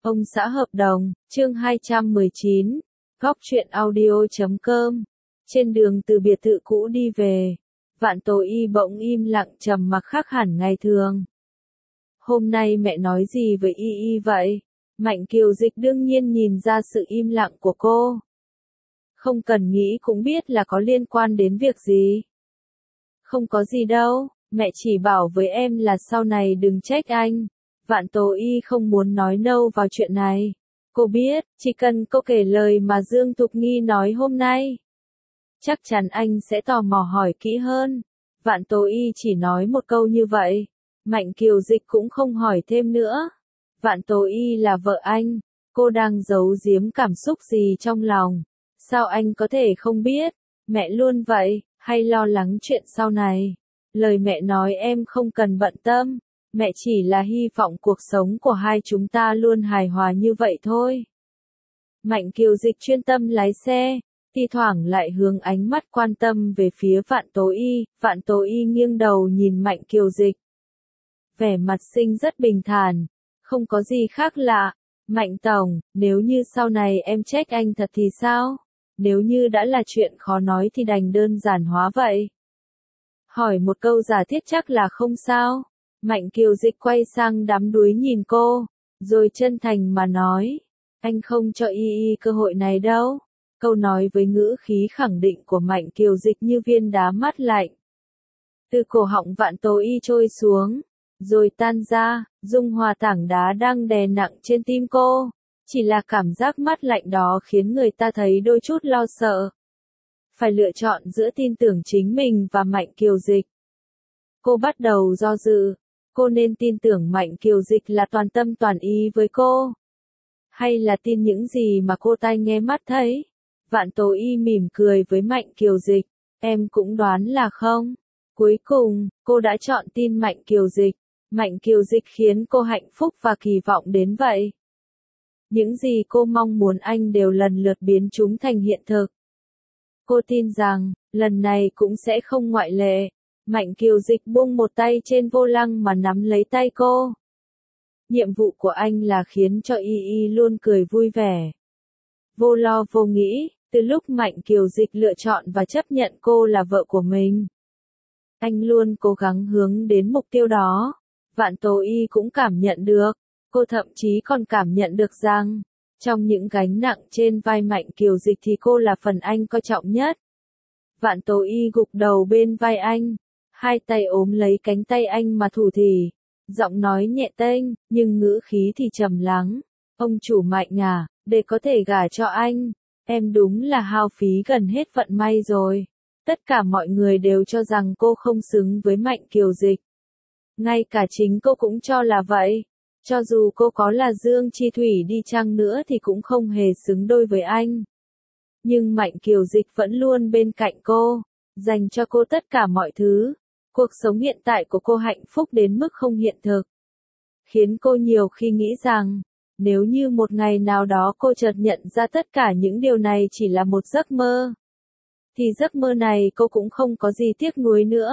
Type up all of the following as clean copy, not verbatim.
Ông xã hợp đồng, chương 219, góc truyện audio.com. Trên đường từ biệt thự cũ đi về, Vạn Tố Y bỗng im lặng trầm mặc khác hẳn ngày thường. Hôm nay mẹ nói gì với Y vậy? Mạnh Kiều Dịch đương nhiên nhìn ra sự im lặng của cô. Không cần nghĩ cũng biết là có liên quan đến việc gì. Không có gì đâu, mẹ chỉ bảo với em là sau này đừng trách anh. Vạn Tố Y không muốn nói nâu vào chuyện này. Cô biết, chỉ cần cô kể lời mà Dương Thục Nghi nói hôm nay, chắc chắn anh sẽ tò mò hỏi kỹ hơn. Vạn Tố Y chỉ nói một câu như vậy. Mạnh Kiều Dịch cũng không hỏi thêm nữa. Vạn Tố Y là vợ anh, cô đang giấu giếm cảm xúc gì trong lòng? Sao anh có thể không biết? Mẹ luôn vậy, hay lo lắng chuyện sau này? Lời mẹ nói em không cần bận tâm. Mẹ chỉ là hy vọng cuộc sống của hai chúng ta luôn hài hòa như vậy thôi. Mạnh Kiều Dịch chuyên tâm lái xe, thi thoảng lại hướng ánh mắt quan tâm về phía Vạn Tố Y. Vạn Tố Y nghiêng đầu nhìn Mạnh Kiều Dịch. Vẻ mặt Sinh rất bình thản, không có gì khác lạ. Mạnh Tổng, nếu như sau này em trách anh thật thì sao? Nếu như đã là chuyện khó nói thì đành đơn giản hóa vậy. Hỏi một câu giả thiết chắc là không sao. Mạnh Kiều Dịch quay sang đắm đuối nhìn cô, rồi chân thành mà nói, anh không cho Y cơ hội này đâu. Câu nói với ngữ khí khẳng định của Mạnh Kiều Dịch như viên đá mát lạnh. Từ cổ họng Vạn Tố Y trôi xuống, rồi tan ra, dung hòa tảng đá đang đè nặng trên tim cô. Chỉ là cảm giác mát lạnh đó khiến người ta thấy đôi chút lo sợ. Phải lựa chọn giữa tin tưởng chính mình và Mạnh Kiều Dịch. Cô bắt đầu do dự. Cô nên tin tưởng Mạnh Kiều Dịch là toàn tâm toàn ý với cô? Hay là tin những gì mà cô tai nghe mắt thấy? Vạn Tố Y mỉm cười với Mạnh Kiều Dịch. Em cũng đoán là không. Cuối cùng, cô đã chọn tin Mạnh Kiều Dịch. Mạnh Kiều Dịch khiến cô hạnh phúc và kỳ vọng đến vậy. Những gì cô mong muốn anh đều lần lượt biến chúng thành hiện thực. Cô tin rằng, lần này cũng sẽ không ngoại lệ. Mạnh Kiều Dịch buông một tay trên vô lăng mà nắm lấy tay cô. Nhiệm vụ của anh là khiến cho Y luôn cười vui vẻ. Vô lo vô nghĩ, từ lúc Mạnh Kiều Dịch lựa chọn và chấp nhận cô là vợ của mình. Anh luôn cố gắng hướng đến mục tiêu đó. Vạn Tố Y cũng cảm nhận được. Cô thậm chí còn cảm nhận được rằng, trong những gánh nặng trên vai Mạnh Kiều Dịch thì cô là phần anh coi trọng nhất. Vạn Tố Y gục đầu bên vai anh. Hai tay ôm lấy cánh tay anh mà thủ thỉ, giọng nói nhẹ tênh, nhưng ngữ khí thì trầm lắng. Ông chủ Mạnh à, để có thể gả cho anh, em đúng là hao phí gần hết vận may rồi. Tất cả mọi người đều cho rằng cô không xứng với Mạnh Kiều Dịch. Ngay cả chính cô cũng cho là vậy. Cho dù cô có là Dương Chi Thủy đi chăng nữa thì cũng không hề xứng đôi với anh. Nhưng Mạnh Kiều Dịch vẫn luôn bên cạnh cô, dành cho cô tất cả mọi thứ. Cuộc sống hiện tại của cô hạnh phúc đến mức không hiện thực. Khiến cô nhiều khi nghĩ rằng, nếu như một ngày nào đó cô chợt nhận ra tất cả những điều này chỉ là một giấc mơ, thì giấc mơ này cô cũng không có gì tiếc nuối nữa.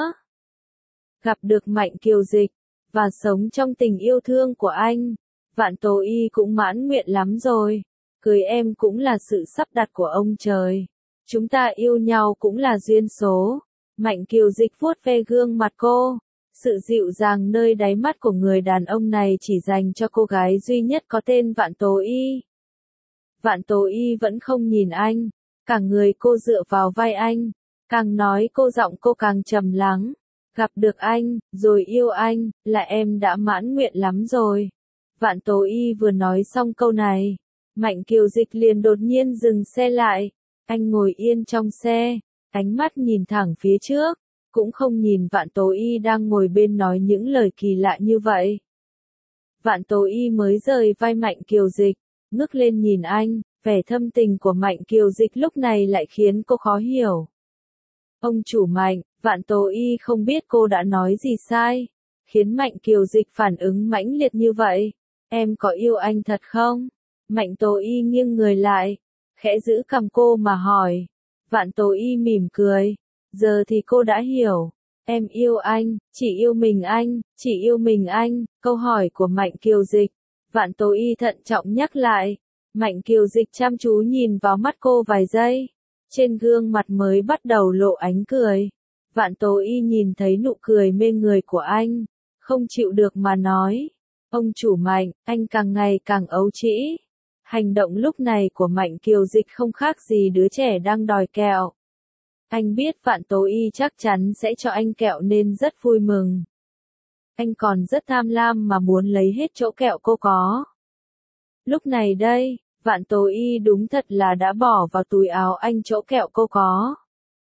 Gặp được Mạnh Kiều Dịch, và sống trong tình yêu thương của anh, Vạn Tố Y cũng mãn nguyện lắm rồi. Cưới em cũng là sự sắp đặt của ông trời. Chúng ta yêu nhau cũng là duyên số. Mạnh Kiều Dịch vuốt ve gương mặt cô. Sự dịu dàng nơi đáy mắt của người đàn ông này chỉ dành cho cô gái duy nhất có tên Vạn Tố Y. Vạn Tố Y vẫn không nhìn anh. Cả người cô dựa vào vai anh. Càng nói giọng cô càng trầm lắng. Gặp được anh, rồi yêu anh, là em đã mãn nguyện lắm rồi. Vạn Tố Y vừa nói xong câu này, Mạnh Kiều Dịch liền đột nhiên dừng xe lại. Anh ngồi yên trong xe, ánh mắt nhìn thẳng phía trước, cũng không nhìn Vạn Tố Y đang ngồi bên nói những lời kỳ lạ như vậy. Vạn Tố Y mới rời vai Mạnh Kiều Dịch, ngước lên nhìn anh, vẻ thâm tình của Mạnh Kiều Dịch lúc này lại khiến cô khó hiểu. Ông chủ Mạnh, Vạn Tố Y không biết cô đã nói gì sai, khiến Mạnh Kiều Dịch phản ứng mãnh liệt như vậy. Em có yêu anh thật không? Mạnh Tố Y nghiêng người lại, khẽ giữ cằm cô mà hỏi. Vạn Tố Y mỉm cười. Giờ thì cô đã hiểu. Em yêu anh, chỉ yêu mình anh, chỉ yêu mình anh. Câu hỏi của Mạnh Kiều Dịch, Vạn Tố Y thận trọng nhắc lại. Mạnh Kiều Dịch chăm chú nhìn vào mắt cô vài giây. Trên gương mặt mới bắt đầu lộ ánh cười. Vạn Tố Y nhìn thấy nụ cười mê người của anh. Không chịu được mà nói. Ông chủ Mạnh, anh càng ngày càng ấu trĩ. Hành động lúc này của Mạnh Kiều Dịch không khác gì đứa trẻ đang đòi kẹo. Anh biết Vạn Tố Y chắc chắn sẽ cho anh kẹo nên rất vui mừng. Anh còn rất tham lam mà muốn lấy hết chỗ kẹo cô có. Lúc này đây, Vạn Tố Y đúng thật là đã bỏ vào túi áo anh chỗ kẹo cô có.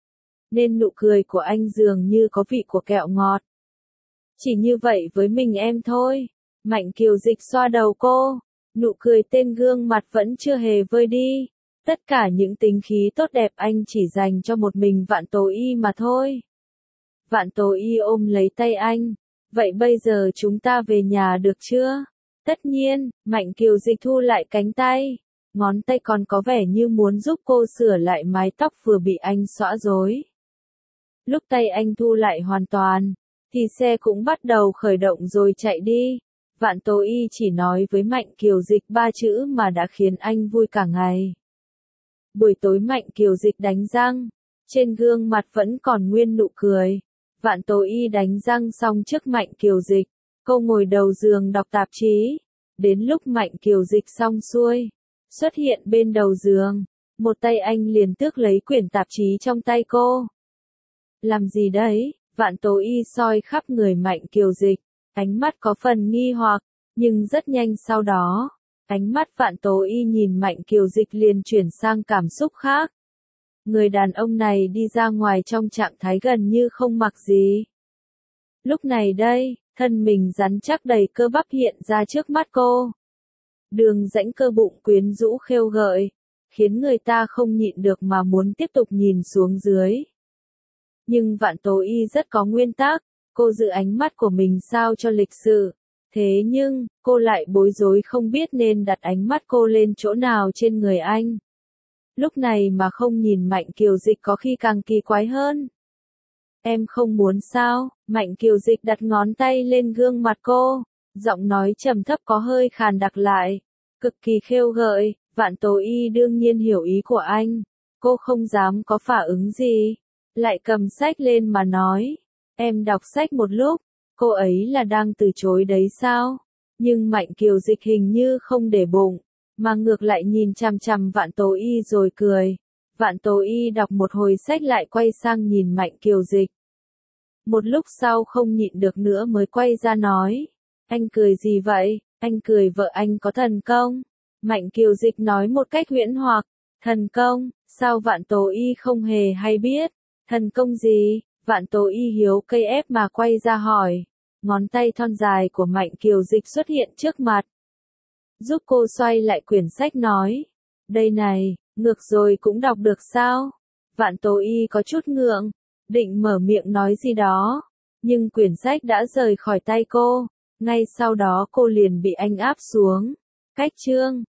Nên nụ cười của anh dường như có vị của kẹo ngọt. Chỉ như vậy với mình em thôi. Mạnh Kiều Dịch xoa đầu cô. Nụ cười tên gương mặt vẫn chưa hề vơi đi. Tất cả những tính khí tốt đẹp anh chỉ dành cho một mình Vạn Tố Y mà thôi. Vạn Tố Y ôm lấy tay anh. Vậy bây giờ chúng ta về nhà được chưa? Tất nhiên, Mạnh Kiều Dịch thu lại cánh tay. Ngón tay còn có vẻ như muốn giúp cô sửa lại mái tóc vừa bị anh xõa rối. Lúc tay anh thu lại hoàn toàn, thì xe cũng bắt đầu khởi động rồi chạy đi. Vạn Tố Y chỉ nói với Mạnh Kiều Dịch 3 chữ mà đã khiến anh vui cả ngày. Buổi tối Mạnh Kiều Dịch đánh răng, trên gương mặt vẫn còn nguyên nụ cười. Vạn Tố Y đánh răng xong trước Mạnh Kiều Dịch, cô ngồi đầu giường đọc tạp chí. Đến lúc Mạnh Kiều Dịch xong xuôi, xuất hiện bên đầu giường, một tay anh liền tước lấy quyển tạp chí trong tay cô. Làm gì đấy? Vạn Tố Y soi khắp người Mạnh Kiều Dịch, ánh mắt có phần nghi hoặc, nhưng rất nhanh sau đó, ánh mắt Vạn Tố Y nhìn Mạnh Kiều Dịch liền chuyển sang cảm xúc khác. Người đàn ông này đi ra ngoài trong trạng thái gần như không mặc gì. Lúc này đây, thân mình rắn chắc đầy cơ bắp hiện ra trước mắt cô. Đường rãnh cơ bụng quyến rũ khêu gợi, khiến người ta không nhịn được mà muốn tiếp tục nhìn xuống dưới. Nhưng Vạn Tố Y rất có nguyên tắc, cô giữ ánh mắt của mình sao cho lịch sự. Thế nhưng, cô lại bối rối không biết nên đặt ánh mắt cô lên chỗ nào trên người anh. Lúc này mà không nhìn Mạnh Kiều Dịch có khi càng kỳ quái hơn. Em không muốn sao? Mạnh Kiều Dịch đặt ngón tay lên gương mặt cô, giọng nói trầm thấp có hơi khàn đặc lại, cực kỳ khêu gợi. Vạn Tố Y đương nhiên hiểu ý của anh, cô không dám có phản ứng gì, lại cầm sách lên mà nói, em đọc sách một lúc. Cô ấy là đang từ chối đấy sao? Nhưng Mạnh Kiều Dịch hình như không để bụng, mà ngược lại nhìn chằm chằm Vạn Tố Y rồi cười. Vạn Tố Y đọc một hồi sách lại quay sang nhìn Mạnh Kiều Dịch. Một lúc sau không nhịn được nữa mới quay ra nói, anh cười gì vậy? Anh cười vợ anh có thần công. Mạnh Kiều Dịch nói một cách huyễn hoặc, thần công, sao Vạn Tố Y không hề hay biết, thần công gì? Vạn Tố Y hiếu cây ép mà quay ra hỏi. Ngón tay thon dài của Mạnh Kiều Dịch xuất hiện trước mặt. Giúp cô xoay lại quyển sách nói. Đây này, ngược rồi cũng đọc được sao? Vạn Tố Y có chút ngượng, định mở miệng nói gì đó. Nhưng quyển sách đã rời khỏi tay cô. Ngay sau đó cô liền bị anh áp xuống. Cách chương